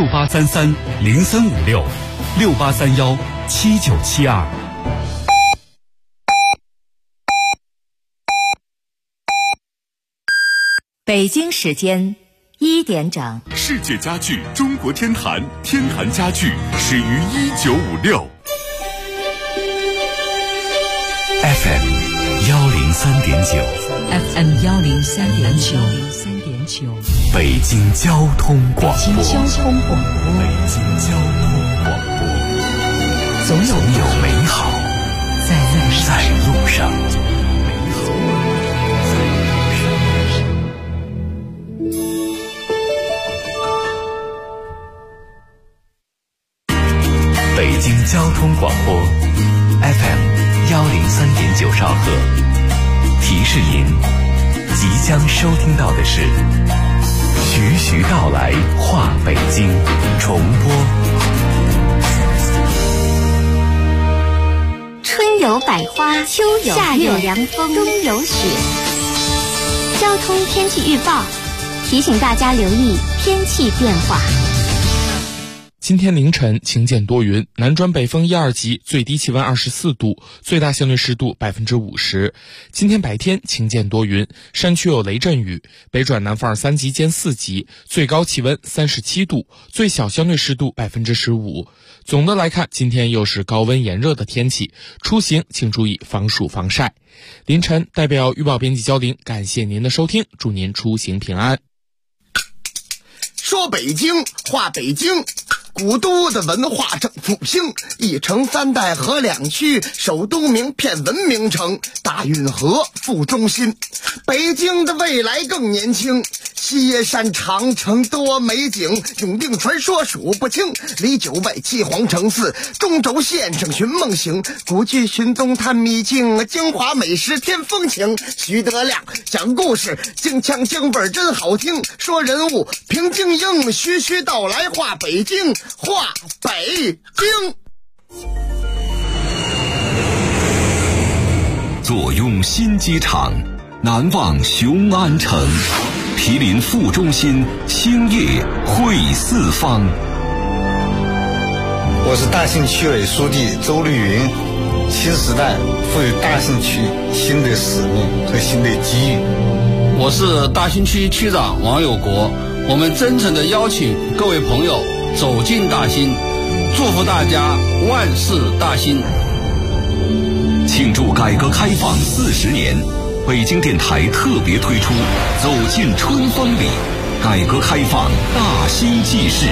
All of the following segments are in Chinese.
6833-0356，6831-7972。 北京时间1点整。 世界家具中国天坛，天坛家具始于1956。 FM 103.9 FM 103.9， 北京交通广播。总有美好在路上。北京交通广播 FM 103.9兆赫，提示您即将收听到的是徐徐道来话北京重播。 春有百花，秋有夏有凉风，冬有雪。交通天气预报提醒大家留意天气变化。 今天凌晨晴间多云，南转北风1、2级，最低气温24度，最大相对湿度50%。今天白天晴间多云，山区有雷阵雨，北转南风2、3级兼4级，最高气温37度，最小相对湿度15%。总的来看，今天又是高温炎热的天气，出行请注意防暑防晒。凌晨代表预报编辑焦玲，感谢您的收听，祝您出行平安。 说北京话北京，古都的文化正复兴，一城三代合两区，首都名片文明城，大运河副中心。北京的未来更年轻，西山长城多美景，永定传说数不清，离九外七皇城寺，中轴线上寻梦行，古剧寻东探秘境，京华美食添风情。徐德亮讲故事，京腔京味真好听，说人物评京英，徐徐道来话北京，话北京。 坐拥新机场，南望雄安城，毗邻副中心，兴业汇四方。 我是大兴区委书记周绿云，新时代赋予大兴区新的使命和新的机遇。 我是大兴区区长王有国，我们真诚地邀请各位朋友走进大兴，祝福大家万事大兴。 庆祝改革开放40年，北京电台特别推出走进春风里，改革开放大兴纪事。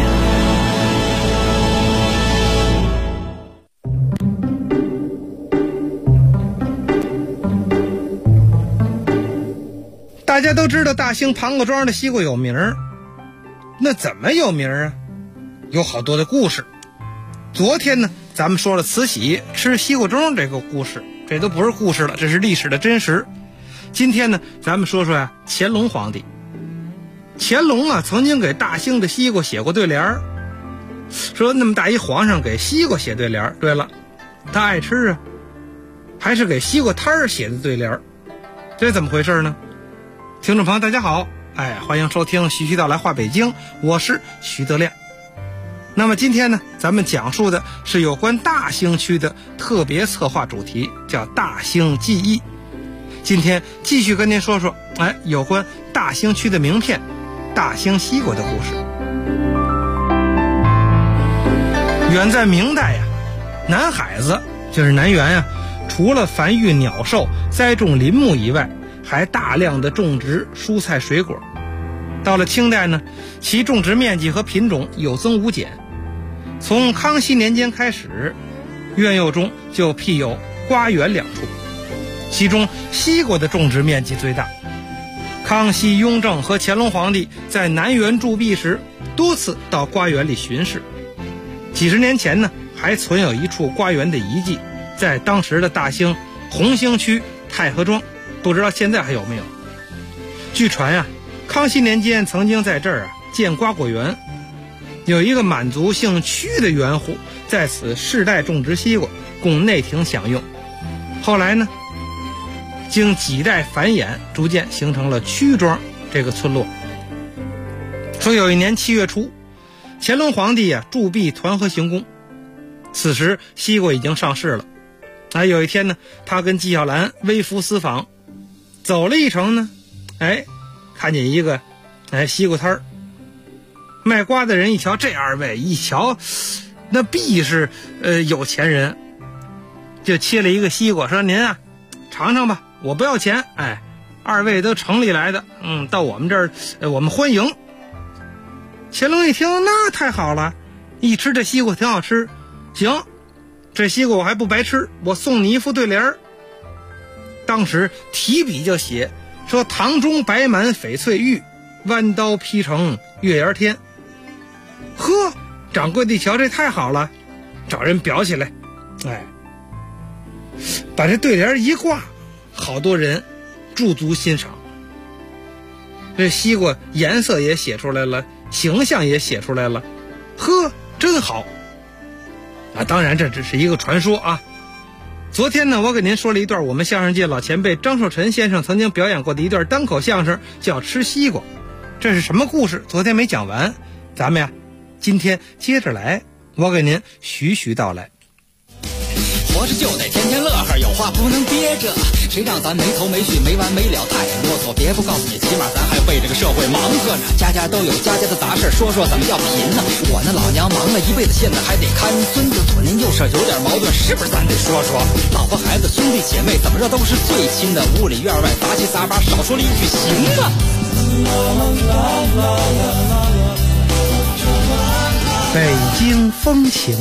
大家都知道大兴庞各庄的西瓜有名儿，那怎么有名啊？有好多的故事。昨天呢，咱们说了慈禧吃西瓜盅这个故事，这都不是故事了，这是历史的真实。今天呢，咱们说说乾隆皇帝。乾隆啊，曾经给大兴的西瓜写过对联，说那么大一皇上给西瓜写对联，对了，他爱吃啊，还是给西瓜摊儿写的对联，这怎么回事呢？听众朋友大家好，欢迎收听徐徐道来话北京，我是徐德亮。那么今天呢，咱们讲述的是有关大兴区的特别策划主题，叫大兴记忆。今天继续跟您说说有关大兴区的名片大兴西瓜的故事。远在明代南海子就是南园除了繁育鸟兽、栽种林木以外，还大量的种植蔬菜水果。到了清代呢，其种植面积和品种有增无减。从康熙年间开始，院囿中就辟有瓜园2处，其中西瓜的种植面积最大。康熙、雍正和乾隆皇帝在南园驻跸时，多次到瓜园里巡视。几十年前呢，还存有一处瓜园的遗迹，在当时的大兴红兴区太和庄，不知道现在还有没有。据传康熙年间曾经在这儿建瓜果园，有一个满族姓屈的园户在此世代种植西瓜，供内廷享用。后来呢，经几代繁衍，逐渐形成了屈庄这个村落。说有一年7月初， 乾隆皇帝啊铸币团河行宫，此时西瓜已经上市了。有一天呢，他跟纪晓岚微服私访，走了一程呢，看见一个西瓜摊儿，卖瓜的人一瞧，这二位一瞧，那必是有钱人，就切了一个西瓜，说您啊尝尝吧，我不要钱。二位都城里来的，到我们这儿我们欢迎。乾隆一听，那太好了，一吃这西瓜挺好吃，行，这西瓜我还不白吃，我送你一副对联儿。当时提笔就写说：堂中摆满翡翠玉，弯刀劈成月牙天。呵，掌柜的一瞧，这太好了，找人裱起来，把这对联一挂，好多人驻足欣赏。这西瓜颜色也写出来了，形象也写出来了，呵，真好当然这只是一个传说啊。昨天呢，我给您说了一段我们相声界老前辈张寿臣先生曾经表演过的一段单口相声，叫吃西瓜。这是什么故事？昨天没讲完，咱们呀今天接着来，我给您徐徐道来。 活着就得天天乐呵，有话不能憋着，谁让咱没头没绪没完没了太啰嗦。别不告诉你，起码咱还为这个社会忙活呢，家家都有家家的杂事，说说怎么叫贫呢？我那老娘忙了一辈子，现在还得看孙子，左邻右舍有点矛盾，是不是咱得说说？老婆孩子兄弟姐妹怎么着都是最亲的，屋里院外杂七杂八，少说了一句行吗？ 北京风情。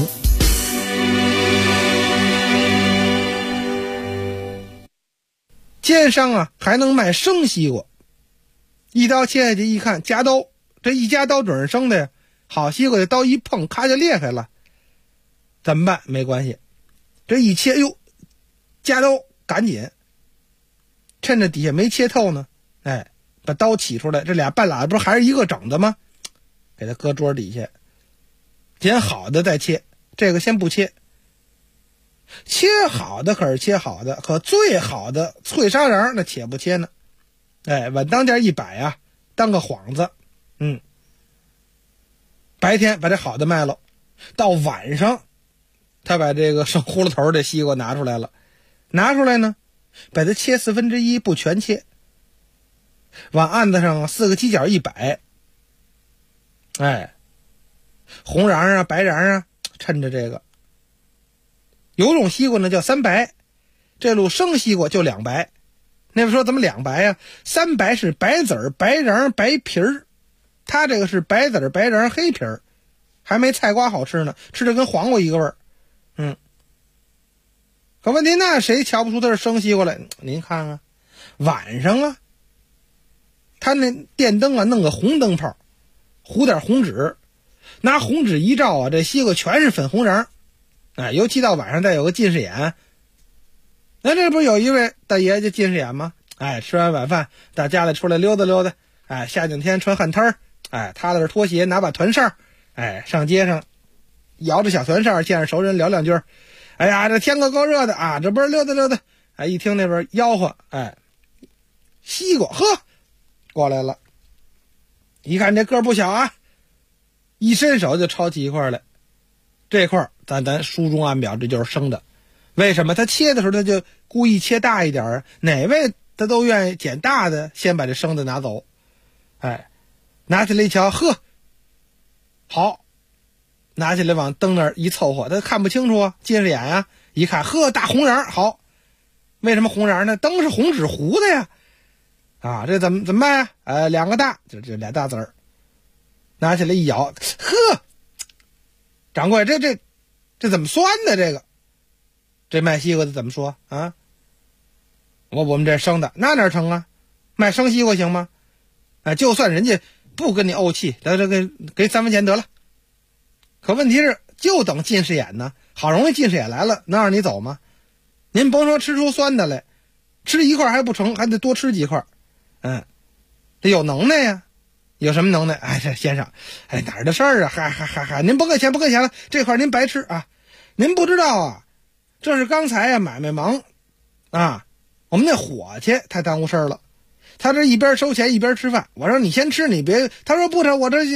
奸商啊还能卖生西瓜，一刀切下去一看夹刀，这一夹刀准是生的呀，好西瓜的刀一碰咔就裂开了，怎么办？没关系，这一切夹刀赶紧趁着底下没切透呢，把刀起出来，这俩半拉不是还是一个整的吗？给它搁桌底下，捡好的再切，这个先不切。切好的可是切好的，可最好的脆沙瓤那且不切呢。稳当间一摆啊，当个幌子。白天把这好的卖了，到晚上他把这个生葫芦头的西瓜拿出来了，拿出来呢，把它切1/4不全切，往案子上4个犄角一摆，红瓤啊白瓤啊趁着这个。有种西瓜呢叫3白，这路生西瓜就2白。那边说怎么2白呀？3白是白籽儿白瓤白皮儿，它这个是白籽儿白瓤黑皮儿，还没菜瓜好吃呢，吃着跟黄瓜一个味儿。可问题那谁瞧不出它是生西瓜来？您看啊，晚上啊，他那电灯啊弄个红灯泡，糊点红纸，拿红纸一照啊，这西瓜全是粉红瓤。尤其到晚上再有个近视眼，那这不是有一位大爷就近视眼吗？吃完晚饭到家里出来溜达溜达，夏景天穿旱摊儿，踏着拖鞋拿把团扇，上街上摇着小团扇，见着熟人聊两句。哎呀，这天可够热的啊，这不是溜达溜达，一听那边吆喝，西瓜呵过来了，一看这个不小啊，一伸手就抄起一块来。这块咱书中按表这就是生的，为什么他切的时候他就故意切大一点啊？哪位他都愿意捡大的，先把这生的拿走。拿起来一瞧，呵，好，拿起来往灯那儿一凑合，他看不清楚啊，近视眼啊，一看，呵，大红瓤，好，为什么红瓤呢？灯是红纸糊的呀，这怎么卖啊？2个大，这俩大籽儿，拿起来一咬，呵。掌柜，这怎么算的？这卖西瓜的怎么说啊？我们这生的那哪成啊？卖生西瓜行吗？就算人家不跟你怄气，给3分钱得了。可问题是，就等近视眼呢，好容易近视眼来了，能让你走吗？您甭说吃出酸的来，吃一块还不成，还得多吃几块。这有能耐呀。有什么能耐？这先生，哪儿的事儿啊？您甭给钱了，这块您白吃啊！您不知道啊，这是刚才买卖忙啊，我们那伙计太耽误事儿了，他这一边收钱一边吃饭。我说你先吃，你别，他说不成，我这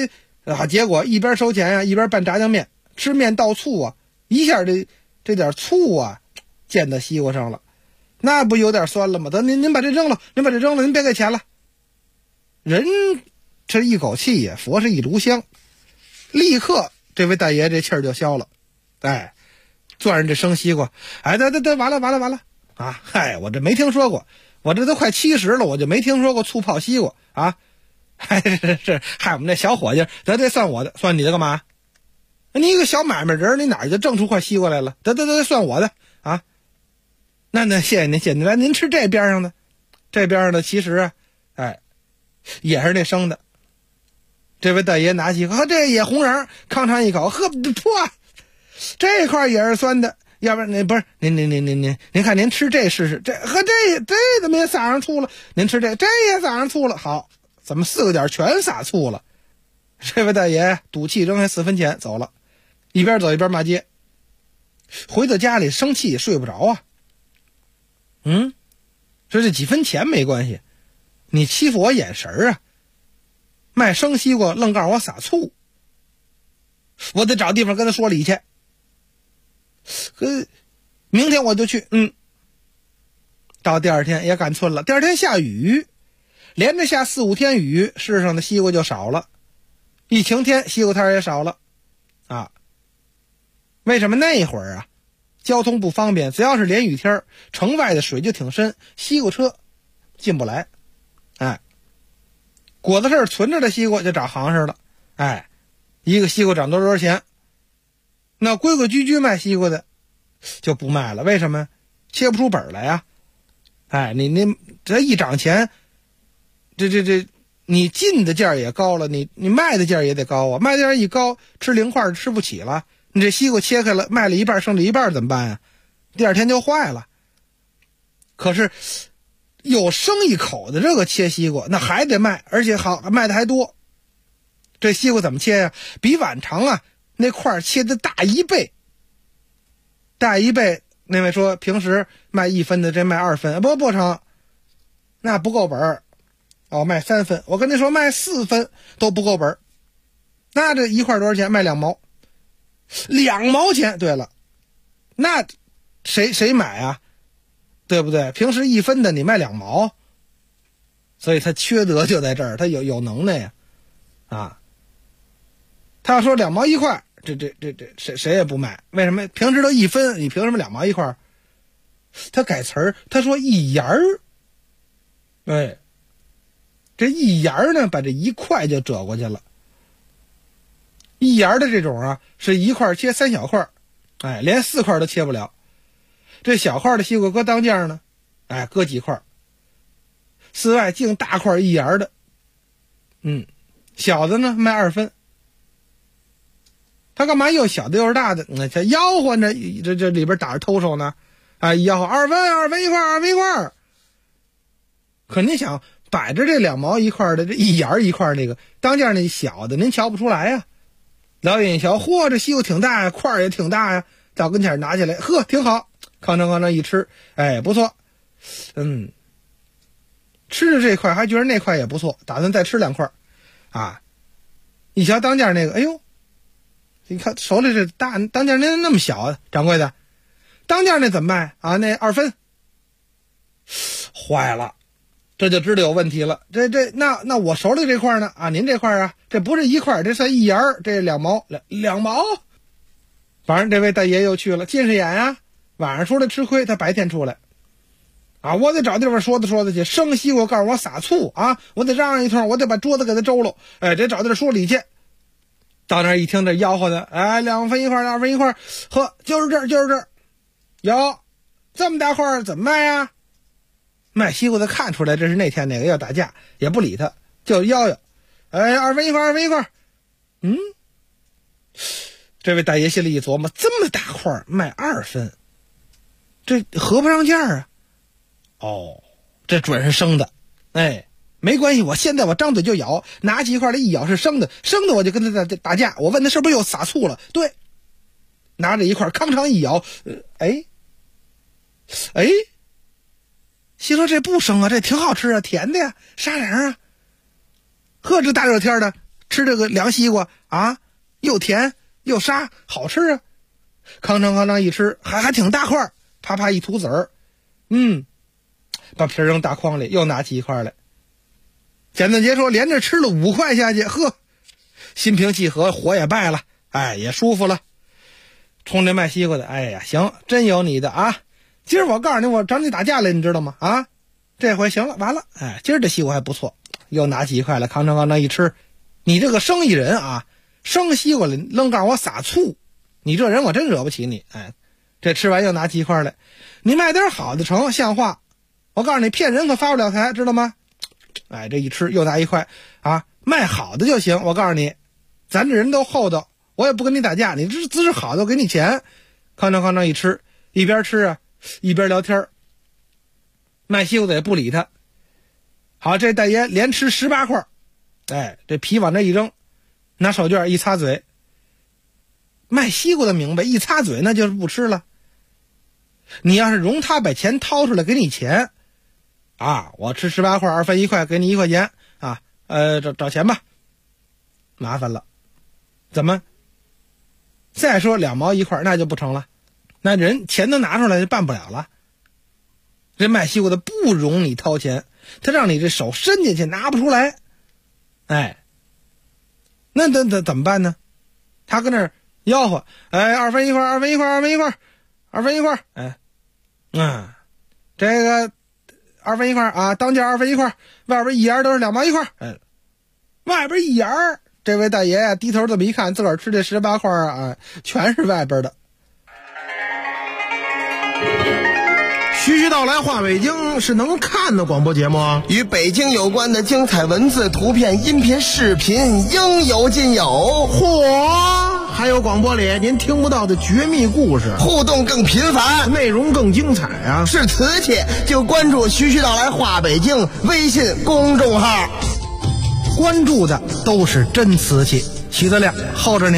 结果一边收钱啊，一边拌炸酱面，吃面倒醋啊，一下这点醋啊溅到西瓜上了，那不有点酸了吗？得，您把这扔了，您别给钱了。人这一口气呀，佛是一炉香，立刻这位大爷这气儿就消了，攥着这生西瓜，得，完了啊！嗨，我这没听说过，我这都快70了，我就没听说过醋泡西瓜啊！是，害我们这小伙计，得算我的，算你的干嘛？你一个小买卖人，你哪就挣出块西瓜来了？得，算我的啊！那谢谢您，来，您吃这边上的，其实啊，也是那生的。这位大爷拿起喝，这也红瓤，吭尝一口，呵，噗，这块也是酸的。要不然您不是您看您吃这试试，这怎么也撒上醋了？您吃这也撒上醋了，好，怎么4个点全撒醋了？这位大爷赌气扔下4分钱走了，一边走一边骂街。回到家里生气也睡不着啊。说这几分钱没关系，你欺负我眼神啊！卖生西瓜愣告诉我撒醋，我得找地方跟他说理去。明天我就去。到第二天也赶寸了，第二天下雨，连着下4、5天雨，市上的西瓜就少了。一晴天，西瓜摊也少了啊。为什么那会儿啊？交通不方便，只要是连雨天，城外的水就挺深，西瓜车进不来。果子事存着的西瓜就找行市了。一个西瓜涨多少钱？那规规矩矩卖西瓜的就不卖了，为什么？切不出本来呀。你这一涨钱，这你进的价也高了，你卖的价也得高啊，卖的价一高，吃零块吃不起了。你这西瓜切开了，卖了一半，剩了一半怎么办呀？第二天就坏了。可是有生一口的这个切西瓜，那还得卖，而且好卖的还多。这西瓜怎么切呀？比往常啊那块切的大1倍。那位说平时卖1分的，这卖2分，不成，那不够本卖3分，我跟你说卖4分都不够本。那这一块多少钱？卖2毛，2毛钱。对了，那谁买啊？对不对？平时1分的你卖2毛，所以他缺德就在这儿，他有能耐呀，他要说2毛1块，这谁也不卖。为什么？平时都1分，你凭什么2毛1块？他改词儿，他说1元儿。这1元儿呢，把这1块就折过去了。1元的这种啊，是1块切3小块，连4块都切不了。这小块的西瓜搁当间呢，搁几块。四外净大块1元的，小的呢卖2分。他干嘛又小的又是大的？这吆喝着，这里边打着偷手呢，吆喝2分一块。可您想摆着这2毛1块的，这1元1块那个当间那小的，您瞧不出来呀？老远一瞧，嚯，这西瓜挺大呀，块也挺大呀，到跟前拿起来，呵，挺好，吭哧一吃，不错，吃着这块还觉得那块也不错，打算再吃2块，一瞧当间那个，哎呦，你看手里这大当间那么小，掌柜的，当间那怎么卖啊？那2分，坏了，这就知道有问题了。那我手里这块呢？您这块这不是1块，这算1元，这2毛2毛。反正这位大爷又去了，近视眼呀，晚上出来吃亏，他白天出来，我得找地方说的去。生西瓜告诉我撒醋我得嚷一通，我得把桌子给他周了，得找地方说理去。到那儿一听这吆喝的，2分一块，2分一块，呵，就是这儿，有这么大块怎么卖啊？卖西瓜的看出来这是那天那个要打架，也不理他，就吆2分一块，这位大爷心里一琢磨，这么大块卖2分，这合不上价这准是生的，没关系，我现在我张嘴就咬，拿起一块来一咬是生的我就跟他打架，我问他是不是又撒醋了？对，拿着一块吭哧一咬，心说这不生啊，这挺好吃啊，甜的呀，沙瓤啊，呵，这大热天的吃这个凉西瓜啊，又甜又沙，好吃啊。吭哧一吃，还挺大块，啪啪一吐籽儿，把皮扔大筐里，又拿起一块来。简短截说，连着吃了5块下去，呵，心平气和，火也败了，也舒服了。冲这卖西瓜的，行，真有你的啊！今儿我告诉你，我找你打架来，你知道吗？啊，这回行了，完了，今儿这西瓜还不错，又拿起一块来，吭哧一吃。你这个生意人啊，生西瓜里愣告诉我撒醋，你这人我真惹不起你。这吃完又拿起一块来，你卖点好的成，像话。我告诉你，骗人可发不了财，知道吗？这一吃又拿一块啊，卖好的就行。我告诉你，咱这人都厚道，我也不跟你打架，你这姿势好的我给你钱。吭哧一吃，一边吃啊一边聊天。卖西瓜的也不理他。好，这大爷连吃18块，这皮往这一扔，拿手绢一擦嘴。卖西瓜的明白，一擦嘴那就是不吃了。你要是容他把钱掏出来给你钱啊，我吃18块，2分1块，给你1块钱啊，找钱吧。麻烦了，怎么？再说2毛1块，那就不成了，那人钱都拿出来就办不了了。这卖西瓜的不容你掏钱，他让你这手伸进去拿不出来，那怎么办呢？他跟那儿吆喝，2分1块，2分1块，2分1块，2分1块，这个2分1块啊，当价2分1块，外边一沿都是2毛1块，外边一沿，这位大爷啊低头这么一看，自个儿吃这18块啊，全是外边的。 徐徐道来话北京是能看的广播节目啊， 与北京有关的精彩文字、图片、音频、视频应有尽有。 嚯，还有广播里您听不到的绝密故事， 互动更频繁， 内容更精彩啊！ 是瓷器就关注徐徐道来话北京微信公众号， 关注的都是真瓷器。徐德亮候着您。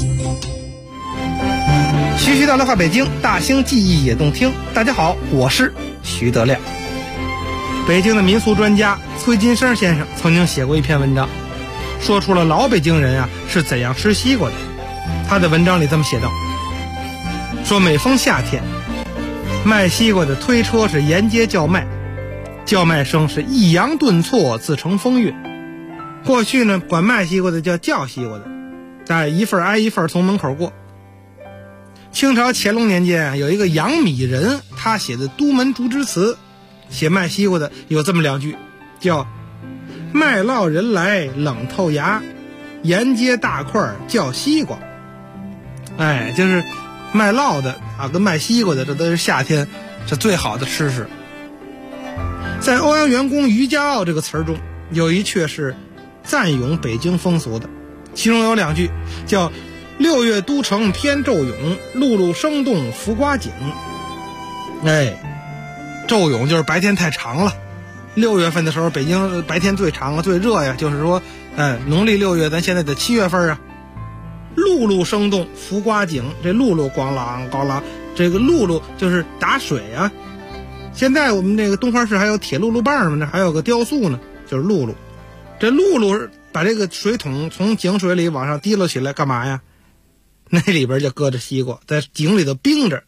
徐徐道来话北京，大兴记忆也动听。大家好，我是徐德亮。北京的民俗专家崔金生先生曾经写过一篇文章，说出了老北京人啊是怎样吃西瓜的。他的文章里这么写道，说每逢夏天，卖西瓜的推车是沿街叫卖，叫卖声是抑扬顿挫，自成风韵。过去呢，管卖西瓜的叫西瓜的，一份挨一份从门口过。清朝乾隆年间有一个杨米人，他写的《都门竹枝词》，写卖西瓜的有这么2句，叫卖烙人来冷透牙，沿街大块叫西瓜。就是卖烙的啊，跟卖西瓜的，这都是夏天这最好的吃食。在欧阳元公渔家傲这个词儿中，有一阙是赞咏北京风俗的，其中有2句叫6月都城偏骤涌，路路生动浮瓜景。骤涌就是白天太长了。6月份的时候，北京白天最长啊，最热呀，就是说，农历6月，咱现在的7月份啊。路路生动浮瓜景，这路路咣啷咣啷，这个路路就是打水啊。现在我们这个东花市还有铁路路棒嘛，这还有个雕塑呢，就是路路。这路路把这个水桶从井水里往上提溜起来，干嘛呀？那里边就搁着西瓜，在井里头冰着。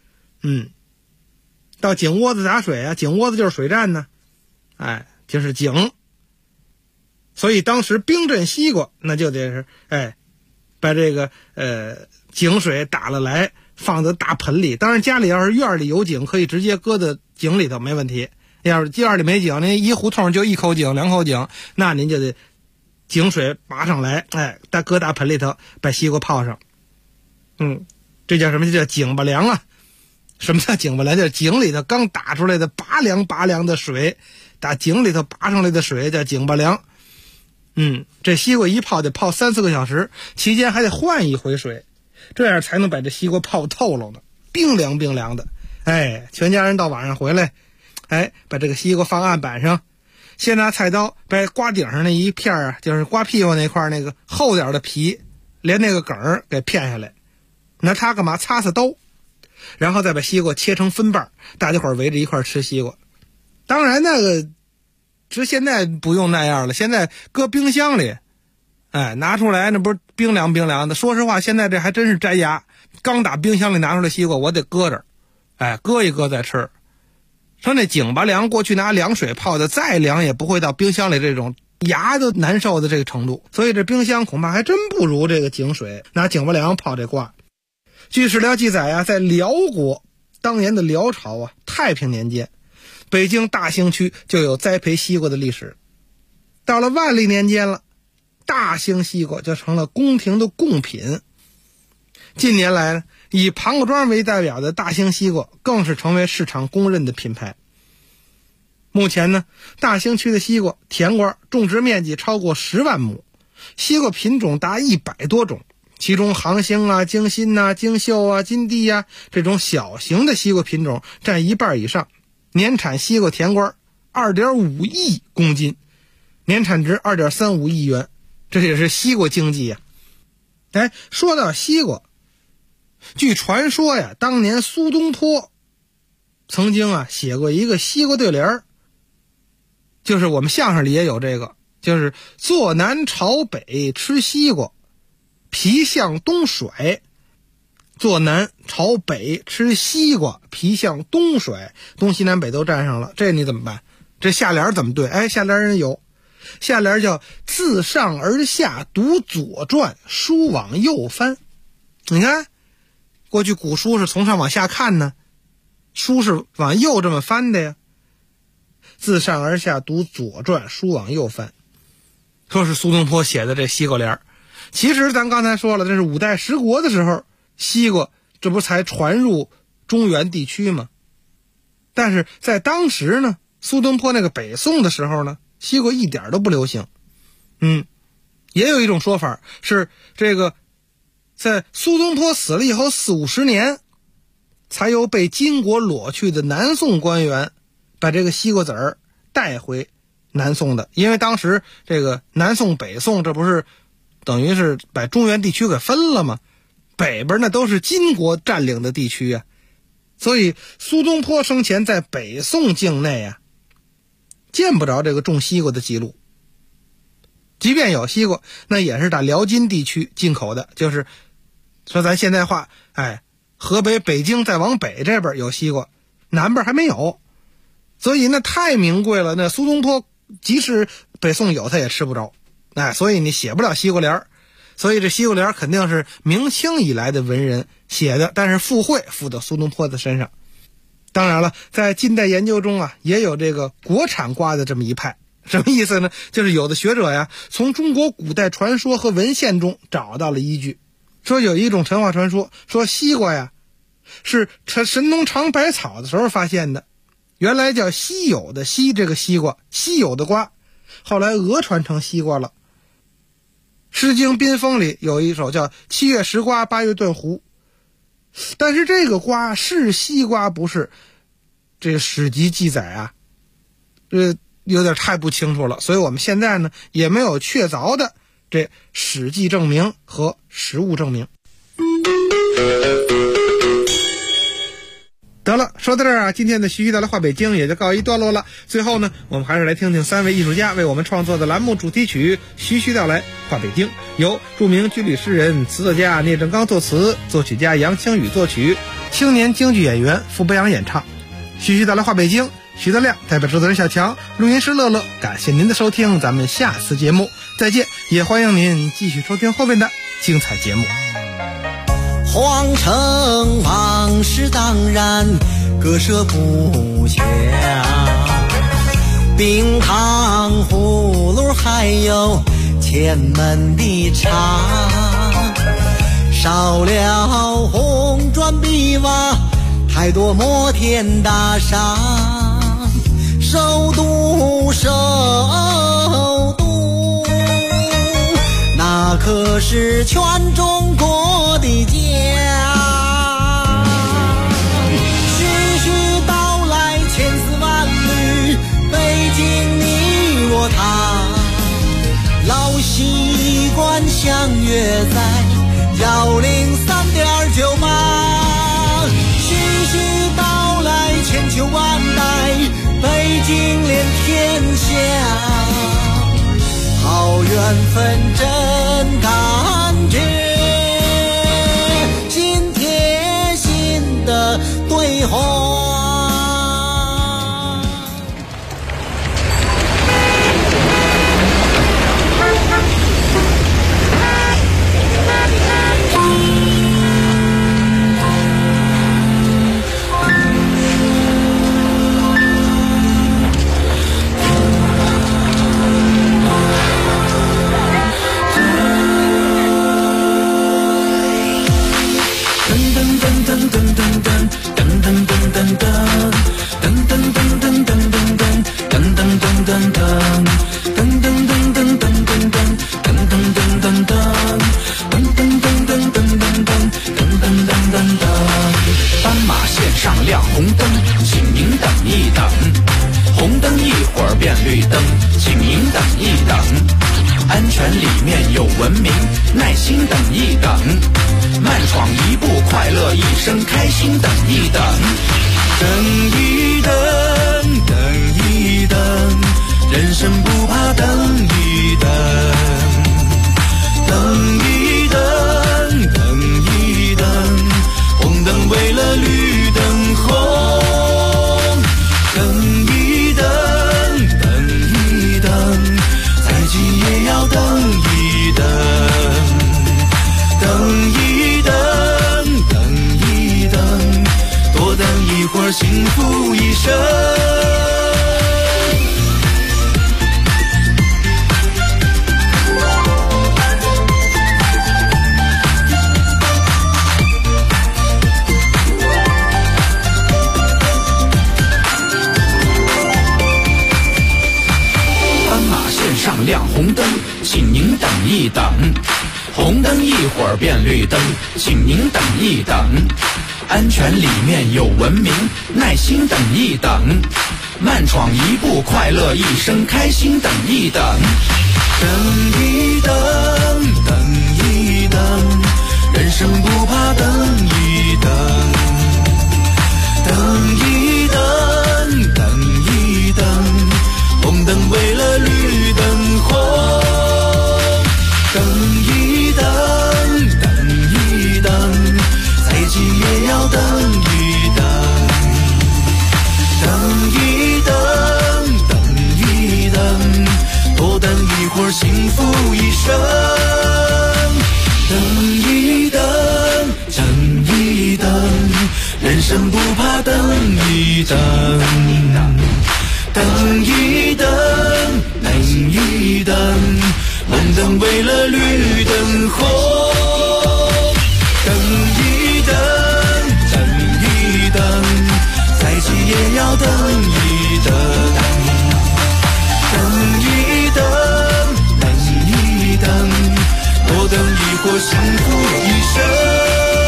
到井窝子打水啊，井窝子就是水站呢，就是井。所以当时冰镇西瓜，那就得是把这个井水打了来，放在大盆里。当然家里要是院里有井，可以直接搁在井里头，没问题。要是院里没井，您一胡同就1口井2口井，那您就得井水拔上来，搁大盆里头，把西瓜泡上。这叫什么？这叫井巴凉啊！什么叫井巴凉？就是井里头刚打出来的拔凉的水，打井里头拔上来的水叫井巴凉。这西瓜一泡得泡3-4个小时，期间还得换一回水，这样才能把这西瓜泡透了呢，冰凉的。全家人到晚上回来，把这个西瓜放案板上，先拿菜刀把瓜顶上那一片啊，就是瓜屁股那块那个厚点的皮，连那个梗儿给片下来，拿它干嘛？擦刀，然后再把西瓜切成分瓣，大家伙围着一块吃西瓜。当然那个这现在不用那样了，现在搁冰箱里， 拿出来那不是冰凉冰凉的。说实话，现在这还真是粘牙，刚打冰箱里拿出来西瓜，我得搁这儿，搁一搁再吃。说那井巴凉，过去拿凉水泡的，再凉也不会到冰箱里这种牙都难受的这个程度。所以这冰箱恐怕还真不如这个井水，拿井巴凉泡这瓜。据史料记载啊，在辽国当年的辽朝啊，太平年间，北京大兴区就有栽培西瓜的历史。到了万历年间了，大兴西瓜就成了宫廷的贡品。近年来呢，以庞各庄为代表的大兴西瓜更是成为市场公认的品牌。目前呢，大兴区的西瓜甜瓜种植面积超过10万亩，西瓜品种达100多种，其中杭兴啊、京新啊、京秀啊、金地啊这种小型的西瓜品种占1半以上，年产西瓜甜瓜 2.5 亿公斤，年产值 2.35 亿元，这也是西瓜经济呀。说到西瓜，据传说呀，当年苏东坡曾经写过一个西瓜对联，就是我们相声里也有这个，就是坐南朝北吃西瓜，皮向东甩。坐南朝北吃西瓜，皮向东甩，东西南北都占上了，这你怎么办？这下联怎么对？下联人有，下联叫自上而下读左传，书往右翻。你看过去古书是从上往下看呢，书是往右这么翻的呀。自上而下读左传，书往右翻，说是苏东坡写的这西瓜联。其实咱刚才说了，这是五代十国的时候，西瓜这不才传入中原地区吗？但是在当时呢，苏东坡那个北宋的时候呢，西瓜一点都不流行。也有一种说法是，这个在苏东坡死了以后40-50年，才有被金国裸去的南宋官员把这个西瓜籽儿带回南宋的。因为当时这个南宋北宋这不是等于是把中原地区给分了吗？北边那都是金国占领的地区啊，所以苏东坡生前在北宋境内见不着这个种西瓜的记录。即便有西瓜，那也是打辽金地区进口的，就是说咱现代话，河北北京再往北这边有西瓜，南边还没有，所以那太名贵了。那苏东坡即使北宋有，他也吃不着，所以你写不了西瓜联。所以这西瓜联肯定是明清以来的文人写的，但是附会附到苏东坡的身上。当然了，在近代研究中也有这个国产瓜的这么一派。什么意思呢？就是有的学者从中国古代传说和文献中找到了依据，说有一种神话传说，说西瓜是神农尝百草的时候发现的，原来叫稀有的稀，这个西瓜稀有的瓜，后来讹传成西瓜了。诗经宾风里有一首叫7月食瓜8月断胡，但是这个瓜是西瓜不是，这史籍记载有点太不清楚了，所以我们现在呢也没有确凿的这史记证明和实物证明。得了，说到这儿今天的徐徐道来话北京也就告一段落了。最后呢，我们还是来听听3位艺术家为我们创作的栏目主题曲《徐徐道来话北京》，由著名军旅诗人、词作家聂正刚作词，作曲家杨清宇作曲，青年京剧演员傅北阳演唱。徐徐道来话北京，徐德亮代表制作人小强，录音师乐乐，感谢您的收听，咱们下次节目再见，也欢迎您继续收听后面的精彩节目。 皇城往事当然割舍不下，冰糖葫芦还有前门的茶，少了红砖碧瓦，太多摩天大厦，首都首都，那可是全中国的家。徐徐道来千丝万缕，北京你我他，老习惯相约在103.98。徐徐道来千秋万代，北京连天下，好缘分真花。 幸福一生。 斑马线上亮红灯，请您等一等。红灯一会儿变绿灯，请您等一等。安全里面有文明，耐心等一等。慢闯一步，快乐一生，开心等一等。 等一等，等一等，人生不怕等一等。等一等，等一等，红灯为了绿灯红。等一等，等一等，再急也要等一等。等一等，等一等，多等一会儿幸福一生。等一等，等一等，人生不怕等一等。等一等，等一等，红灯为了绿灯红。等一等，等一等，再急也要等一等。等一等，等一等，多等一会儿幸福一生。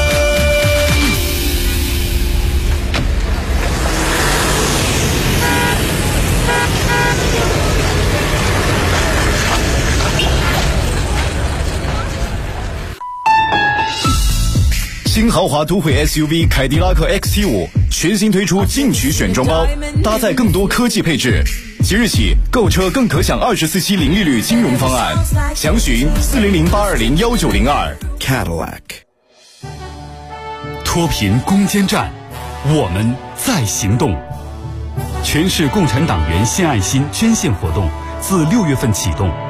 新豪华都会 SUV 凯迪拉克 XT5 全新推出进取选装包，搭载更多科技配置。即日起购车更可享24期零利率金融方案，详询400-820-1902 Cadillac。 脱贫攻坚战，我们在行动。全市共产党员献爱心捐献活动自6月份启动。